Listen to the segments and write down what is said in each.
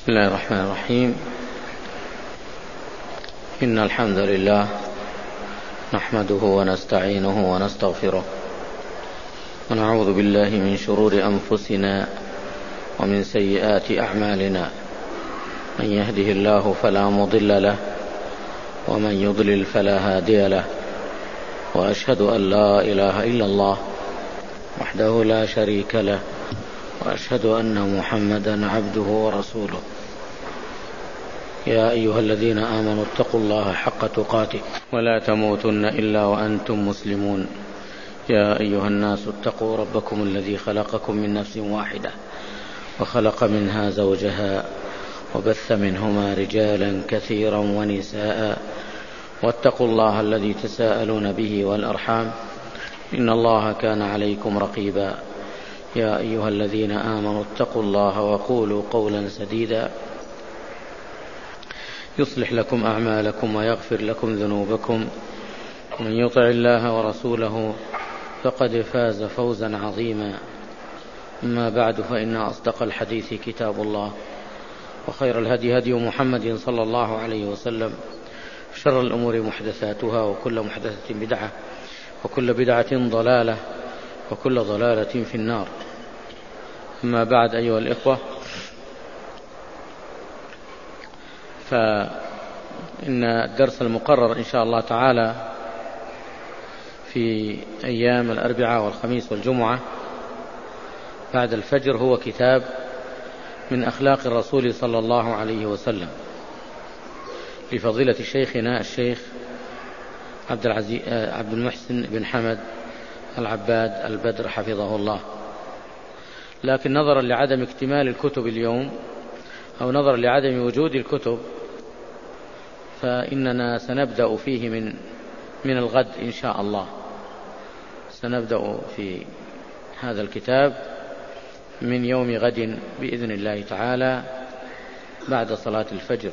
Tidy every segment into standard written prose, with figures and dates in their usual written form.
بسم الله الرحمن الرحيم. إن الحمد لله نحمده ونستعينه ونستغفره ونعوذ بالله من شرور أنفسنا ومن سيئات أعمالنا. من يهده الله فلا مضل له ومن يضلل فلا هادي له، وأشهد أن لا إله إلا الله وحده لا شريك له، وأشهد أن محمدا عبده ورسوله. يا أيها الذين آمنوا اتقوا الله حق تقاته ولا تموتن إلا وأنتم مسلمون. يا أيها الناس اتقوا ربكم الذي خلقكم من نفس واحدة وخلق منها زوجها وبث منهما رجالا كثيرا ونساء، واتقوا الله الذي تساءلون به والأرحام إن الله كان عليكم رقيبا. يا أيها الذين آمنوا اتقوا الله وقولوا قولا سديدا يصلح لكم أعمالكم ويغفر لكم ذنوبكم، ومن يطع الله ورسوله فقد فاز فوزا عظيما. أما بعد، فإن أصدق الحديث كتاب الله، وخير الهدي هدي محمد صلى الله عليه وسلم، شر الأمور محدثاتها، وكل محدثة بدعة، وكل بدعة ضلالة، وكل ضلالة في النار. أما بعد، أيها الإخوة، فإن الدرس المقرر إن شاء الله تعالى في أيام الأربعاء والخميس والجمعة بعد الفجر هو كتاب من أخلاق الرسول صلى الله عليه وسلم لفضيلة شيخنا الشيخ عبد المحسن بن حمد العباد البدر حفظه الله. لكن نظرا لعدم اكتمال الكتب اليوم، أو نظرا لعدم وجود الكتب، فإننا سنبدأ فيه من الغد إن شاء الله. سنبدأ في هذا الكتاب من يوم غد بإذن الله تعالى بعد صلاة الفجر.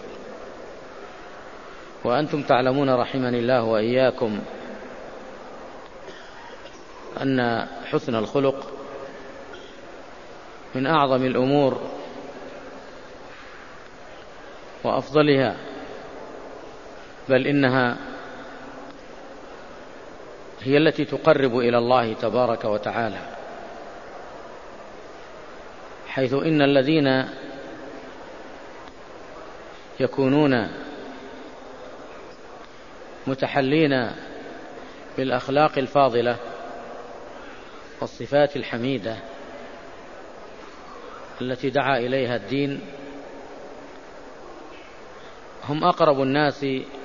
وأنتم تعلمون رحمني الله وإياكم أن حسن الخلق من أعظم الأمور وأفضلها، بل إنها هي التي تقرب إلى الله تبارك وتعالى، حيث إن الذين يكونون متحلين بالأخلاق الفاضلة والصفات الحميدة التي دعا إليها الدين هم أقرب الناس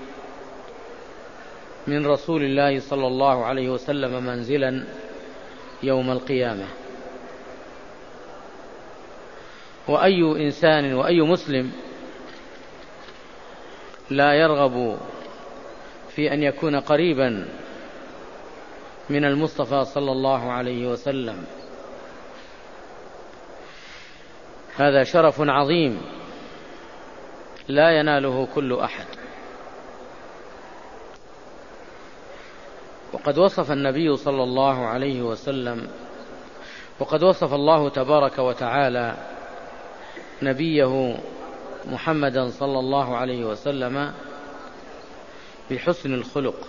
من رسول الله صلى الله عليه وسلم منزلا يوم القيامة. وأي إنسان وأي مسلم لا يرغب في أن يكون قريبا من المصطفى صلى الله عليه وسلم. هذا شرف عظيم لا يناله كل أحد. وقد وصف النبي صلى الله عليه وسلم، وقد وصف الله تبارك وتعالى نبيه محمدا صلى الله عليه وسلم بحسن الخلق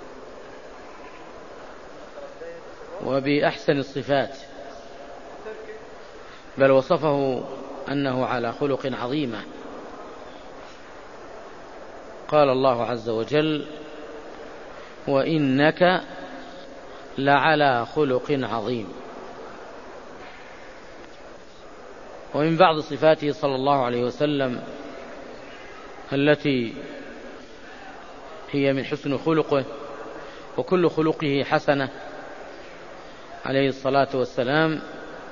وبأحسن الصفات، بل وصفه أنه على خلق عظيمة. قال الله عز وجل: وإنك لعلى خلق عظيم. ومن بعض صفاته صلى الله عليه وسلم التي هي من حسن خلقه، وكل خلقه حسنة عليه الصلاة والسلام،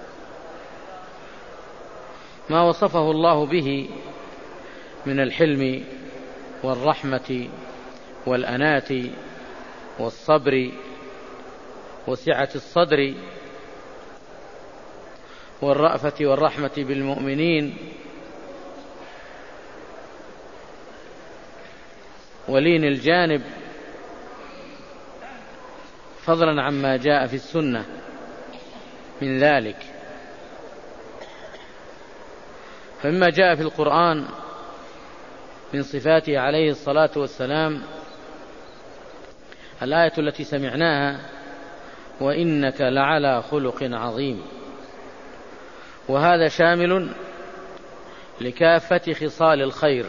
ما وصفه الله به من الحلم والرحمة والأناة والصبر وسعة الصدر والرأفة والرحمة بالمؤمنين ولين الجانب، فضلا عما جاء في السنة من ذلك. فمما جاء في القرآن من صفاته عليه الصلاة والسلام الآية التي سمعناها: وإنك لعلى خلق عظيم. وهذا شامل لكافة خصال الخير،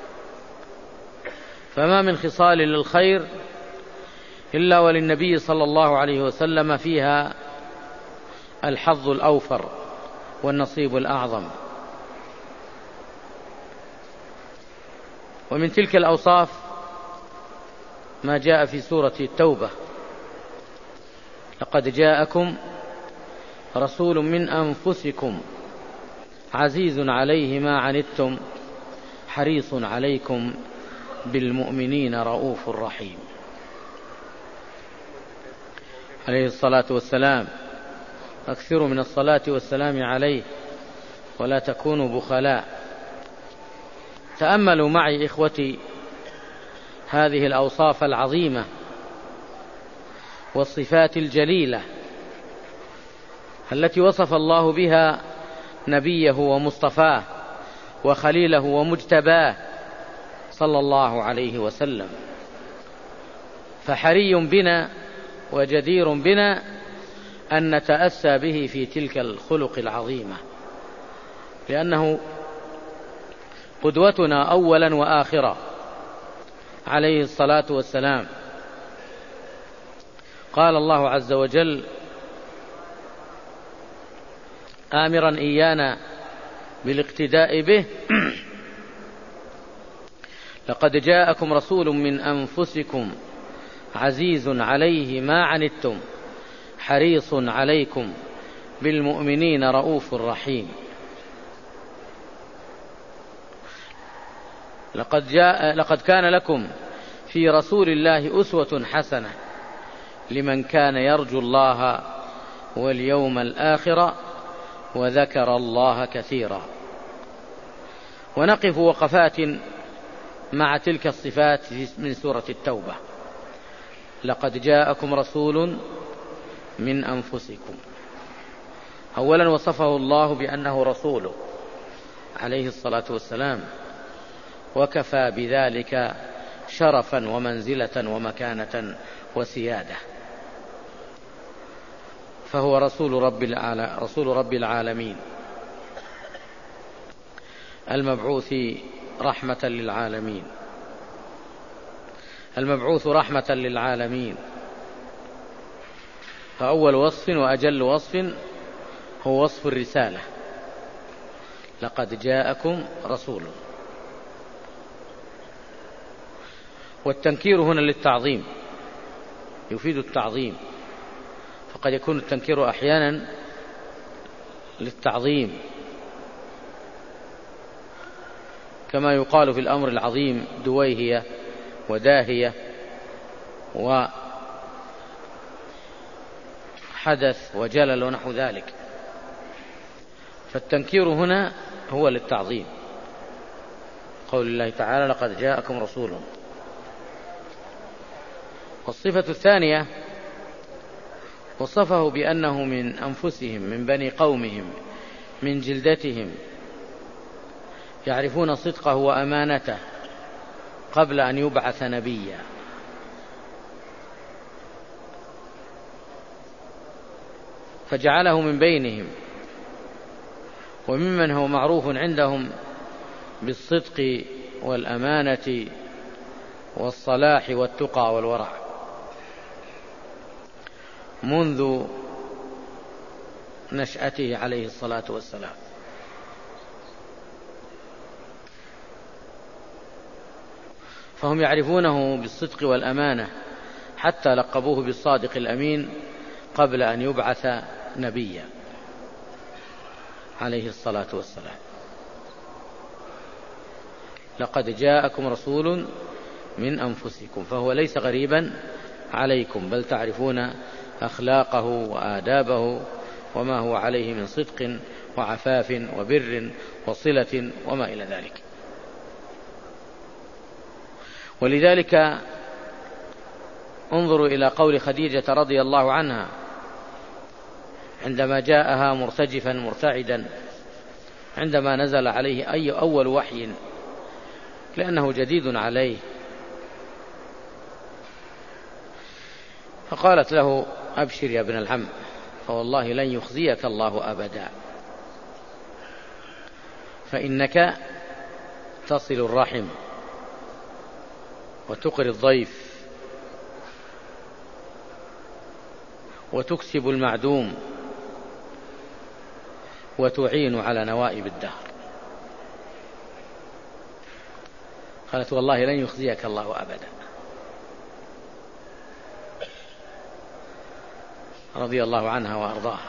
فما من خصال للخير إلا وللنبي صلى الله عليه وسلم فيها الحظ الأوفر والنصيب الأعظم. ومن تلك الأوصاف ما جاء في سورة التوبة: لقد جاءكم رسول من أنفسكم عزيز عليه ما عنتم حريص عليكم بالمؤمنين رؤوف رحيم. عليه الصلاة والسلام: أكثروا من الصلاة والسلام عليه ولا تكونوا بخلاء. تأملوا معي إخوتي هذه الأوصاف العظيمة والصفات الجليلة التي وصف الله بها نبيه ومصطفاه وخليله ومجتباه صلى الله عليه وسلم. فحري بنا وجدير بنا أن نتأسى به في تلك الخلق العظيمة، لأنه قدوتنا أولا وآخرا عليه الصلاة والسلام. قال الله عز وجل آمرا إيانا بالاقتداء به: لقد جاءكم رسول من أنفسكم عزيز عليه ما عنتم حريص عليكم بالمؤمنين رؤوف رحيم. لقد كان لكم في رسول الله أسوة حسنة لمن كان يرجو الله واليوم الآخر وذكر الله كثيرا. ونقف وقفات مع تلك الصفات من سورة التوبة: لقد جاءكم رسول من أنفسكم. أولا وصفه الله بأنه رسوله عليه الصلاة والسلام، وكفى بذلك شرفا ومنزلة ومكانة وسيادة، فهو رسول رب العالمين المبعوث رحمة للعالمين، المبعوث رحمة للعالمين. فأول وصف وأجل وصف هو وصف الرسالة: لقد جاءكم رسول. والتنكير هنا للتعظيم، يفيد التعظيم، فقد يكون التنكير أحيانا للتعظيم، كما يقال في الأمر العظيم دويهية وداهية وحدث وجلل ونحو ذلك. فالتنكير هنا هو للتعظيم، قول الله تعالى: لقد جاءكم رسول. والصفة الثانية وصفه بأنه من أنفسهم، من بني قومهم، من جلدتهم، يعرفون صدقه وأمانته قبل أن يبعث نبيا. فجعله من بينهم وممن هو معروف عندهم بالصدق والأمانة والصلاح والتقى والورع منذ نشأته عليه الصلاة والسلام. فهم يعرفونه بالصدق والأمانة حتى لقبوه بالصادق الأمين قبل أن يبعث نبيا عليه الصلاة والسلام. لقد جاءكم رسول من أنفسكم، فهو ليس غريبا عليكم، بل تعرفون أخلاقه وآدابه وما هو عليه من صدق وعفاف وبر وصلة وما إلى ذلك. ولذلك انظروا إلى قول خديجة رضي الله عنها عندما جاءها مرتجفا مرتعدا عندما نزل عليه أي أول وحي، لأنه جديد عليه. فقالت له: أبشر يا ابن العم، فوالله لن يخزيك الله أبدا، فإنك تصل الرحم وتقري الضيف وتكسب المعدوم وتعين على نوائب الدهر. قالت: والله لن يخزيك الله أبدا. رضي الله عنها وأرضاها.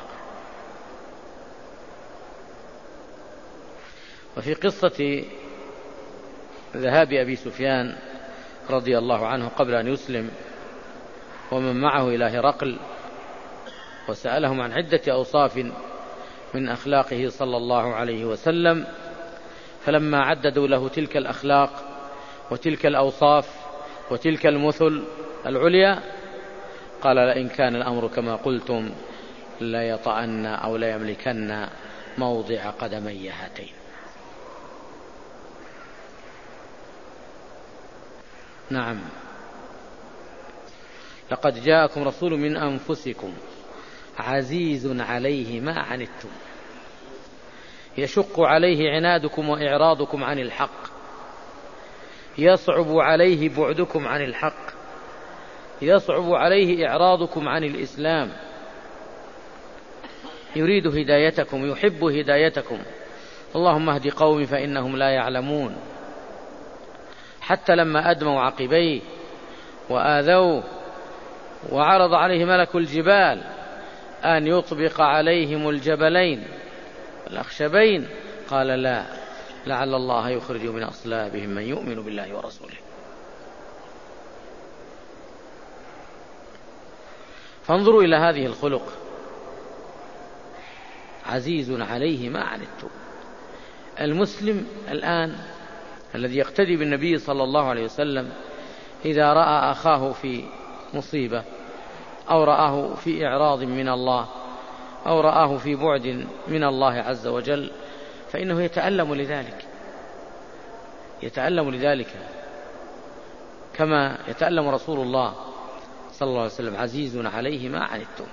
وفي قصة ذهاب أبي سفيان رضي الله عنه قبل أن يسلم ومن معه إلى هرقل، وسألهم عن عدة أوصاف من أخلاقه صلى الله عليه وسلم، فلما عددوا له تلك الأخلاق وتلك الأوصاف وتلك المثل العليا، قال: لئن كان الأمر كما قلتم لا يطأن أو لا يملكن موضع قدمي هاتين. نعم، لقد جاءكم رسول من أنفسكم عزيز عليه ما عنتم يشق عليه عنادكم وإعراضكم عن الحق، يصعب عليه بعدكم عن الحق، يصعب عليه إعراضكم عن الإسلام، يريد هدايتكم، يحب هدايتكم. اللهم اهد قومي فإنهم لا يعلمون. حتى لما أدموا عقبيه وآذوه وعرض عليه ملك الجبال أن يطبق عليهم الجبلين الأخشبين، قال: لا، لعل الله يخرج من أصلابهم من يؤمن بالله ورسوله. فانظروا إلى هذه الخلق: عزيز عليه ما عنتم. المسلم الآن الذي يقتدي بالنبي صلى الله عليه وسلم إذا رأى أخاه في مصيبة أو رآه في إعراض من الله أو رآه في بعد من الله عز وجل، فإنه يتألم لذلك كما يتألم رسول الله صلى الله عليه وسلم: عزيز عليه ما عنتم.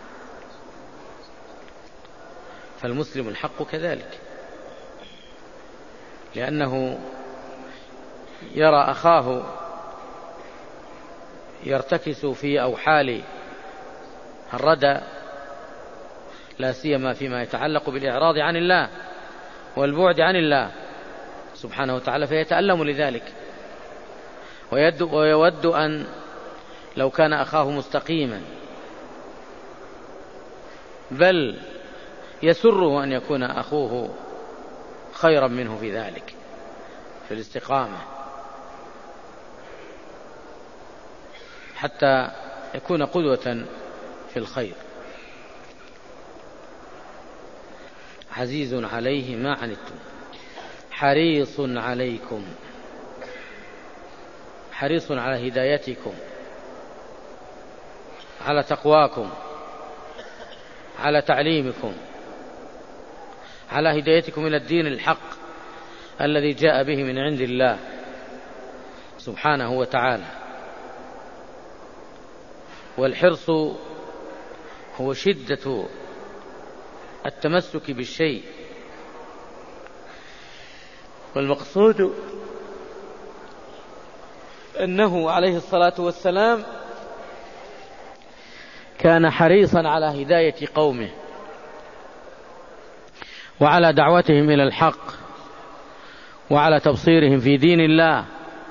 فالمسلم الحق كذلك، لأنه يرى أخاه يرتكس في أوحال الردى، لا سيما فيما يتعلق بالإعراض عن الله والبعد عن الله سبحانه وتعالى، فيتألم لذلك ويود أن لو كان أخاه مستقيما، بل يسره أن يكون أخوه خيرا منه في ذلك، في الاستقامة، حتى يكون قدوة في الخير. عزيز عليه ما عنتم حريص عليكم، حريص على هدايتكم، على تقواكم، على تعليمكم، على هدايتكم إلى الدين الحق الذي جاء به من عند الله سبحانه وتعالى. والحرص هو شدة التمسك بالشيء، والمقصود أنه عليه الصلاة والسلام كان حريصا على هداية قومه وعلى دعوتهم إلى الحق وعلى تبصيرهم في دين الله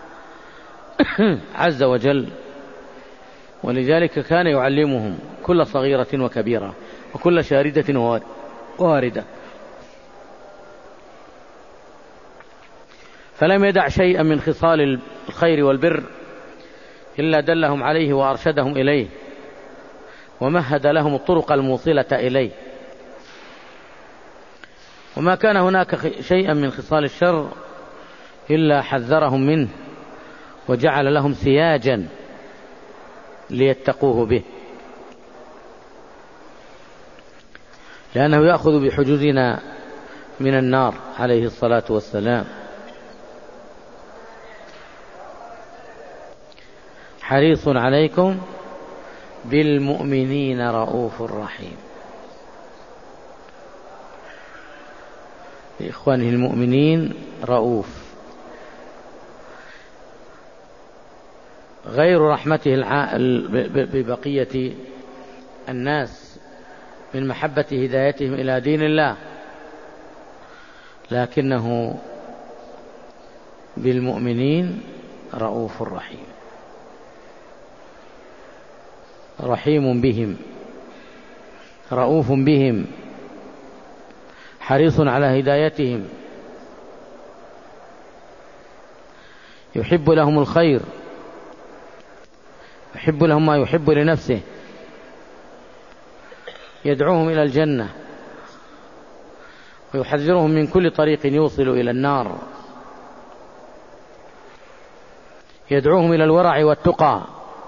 عز وجل. ولذلك كان يعلمهم كل صغيرة وكبيرة وكل شاردة واردة، فلم يدع شيئا من خصال الخير والبر إلا دلهم عليه وأرشدهم إليه ومهد لهم الطرق الموصلة إليه. وما كان هناك شيئا من خصال الشر إلا حذرهم منه وجعل لهم سياجا ليتقوه به، لأنه يأخذ بحجوزنا من النار عليه الصلاة والسلام. حريص عليكم بالمؤمنين رؤوف رحيم. لإخوانه المؤمنين رؤوف، غير رحمته ببقية الناس من محبة هدايتهم إلى دين الله، لكنه بالمؤمنين رؤوف رحيم، رحيم بهم، رؤوف بهم، حريص على هدايتهم، يحب لهم الخير، يحب لهم ما يحب لنفسه، يدعوهم إلى الجنة ويحذرهم من كل طريق يوصل إلى النار، يدعوهم إلى الورع والتقى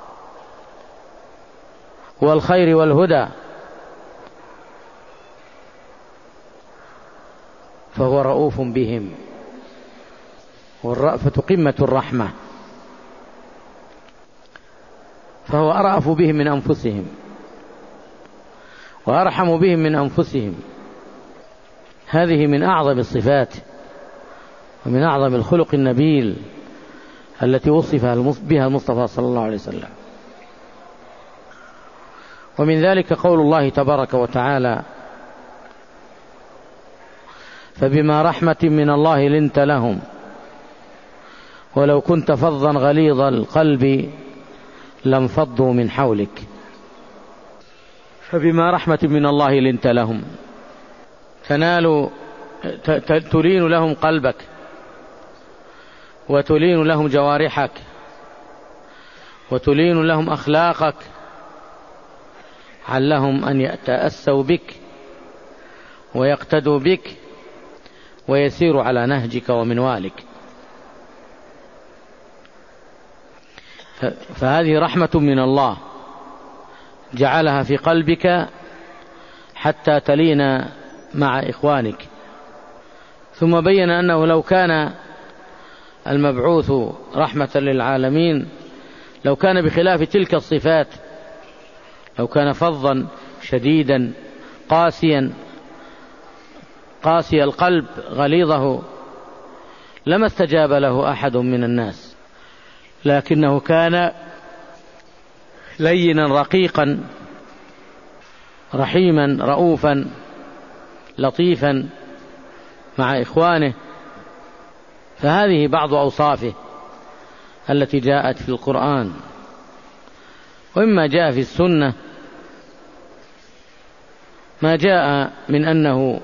والخير والهدى، فهو رؤوف بهم، والرأفة قمة الرحمة، فهو أرأف بهم من أنفسهم وأرحم بهم من أنفسهم. هذه من أعظم الصفات ومن أعظم الخلق النبيل التي وصف بها المصطفى صلى الله عليه وسلم. ومن ذلك قول الله تبارك وتعالى: فبما رحمة من الله لنت لهم ولو كنت فظا غليظ القلب لانفضوا من حولك. فبما رحمة من الله لنت لهم، تلين لهم قلبك وتلين لهم جوارحك وتلين لهم أخلاقك، علهم أن يتأسوا بك ويقتدوا بك ويسيروا على نهجك ومنوالك. فهذه رحمة من الله جعلها في قلبك حتى تلين مع إخوانك. ثم بين أنه لو كان المبعوث رحمة للعالمين لو كان بخلاف تلك الصفات، لو كان فظا شديدا قاسي القلب غليظه لما استجاب له أحد من الناس، لكنه كان لينا رقيقا رحيما رؤوفا لطيفا مع إخوانه. فهذه بعض أوصافه التي جاءت في القرآن، وإما جاء في السنة ما جاء من أنه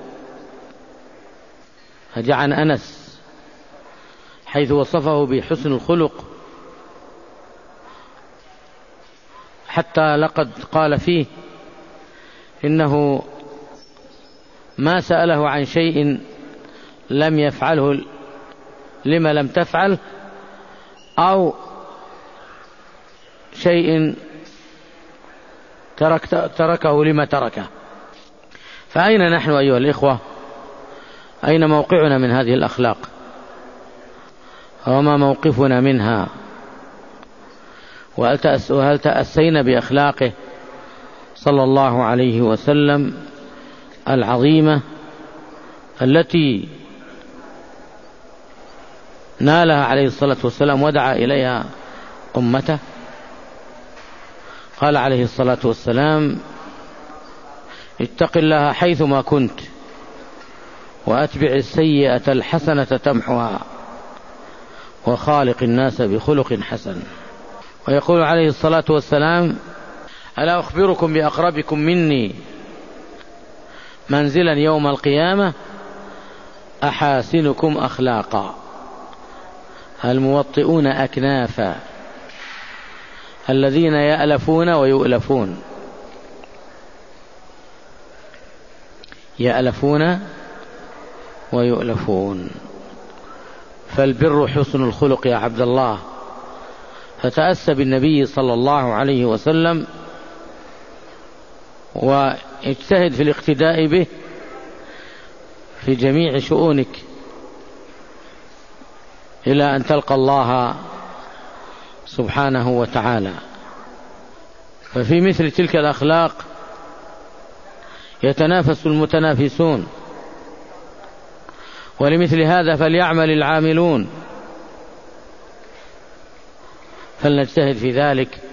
عن أنس حيث وصفه بحسن الخلق، حتى لقد قال فيه إنه ما سأله عن شيء لم يفعله لما لم تفعل، أو شيء تركه لما تركه. فأين نحن أيها الإخوة؟ أين موقعنا من هذه الأخلاق؟ وما موقفنا منها؟ وهل تأسينا بأخلاقه صلى الله عليه وسلم العظيمة التي نالها عليه الصلاة والسلام ودعا إليها أمته؟ قال عليه الصلاة والسلام: اتق الله حيثما كنت وأتبع السيئة الحسنة تمحها وخالق الناس بخلق حسن. ويقول عليه الصلاة والسلام: ألا أخبركم بأقربكم مني منزلا يوم القيامة أحاسنكم أخلاقا الموطئون أكنافا الذين يألفون ويؤلفون. يألفون ويؤلفون. فالبر حسن الخلق يا عبد الله، فتأسى بالنبي صلى الله عليه وسلم واجتهد في الاقتداء به في جميع شؤونك إلى أن تلقى الله سبحانه وتعالى. ففي مثل تلك الأخلاق يتنافس المتنافسون، ولمثل هذا فليعمل العاملون. فلنجتهد في ذلك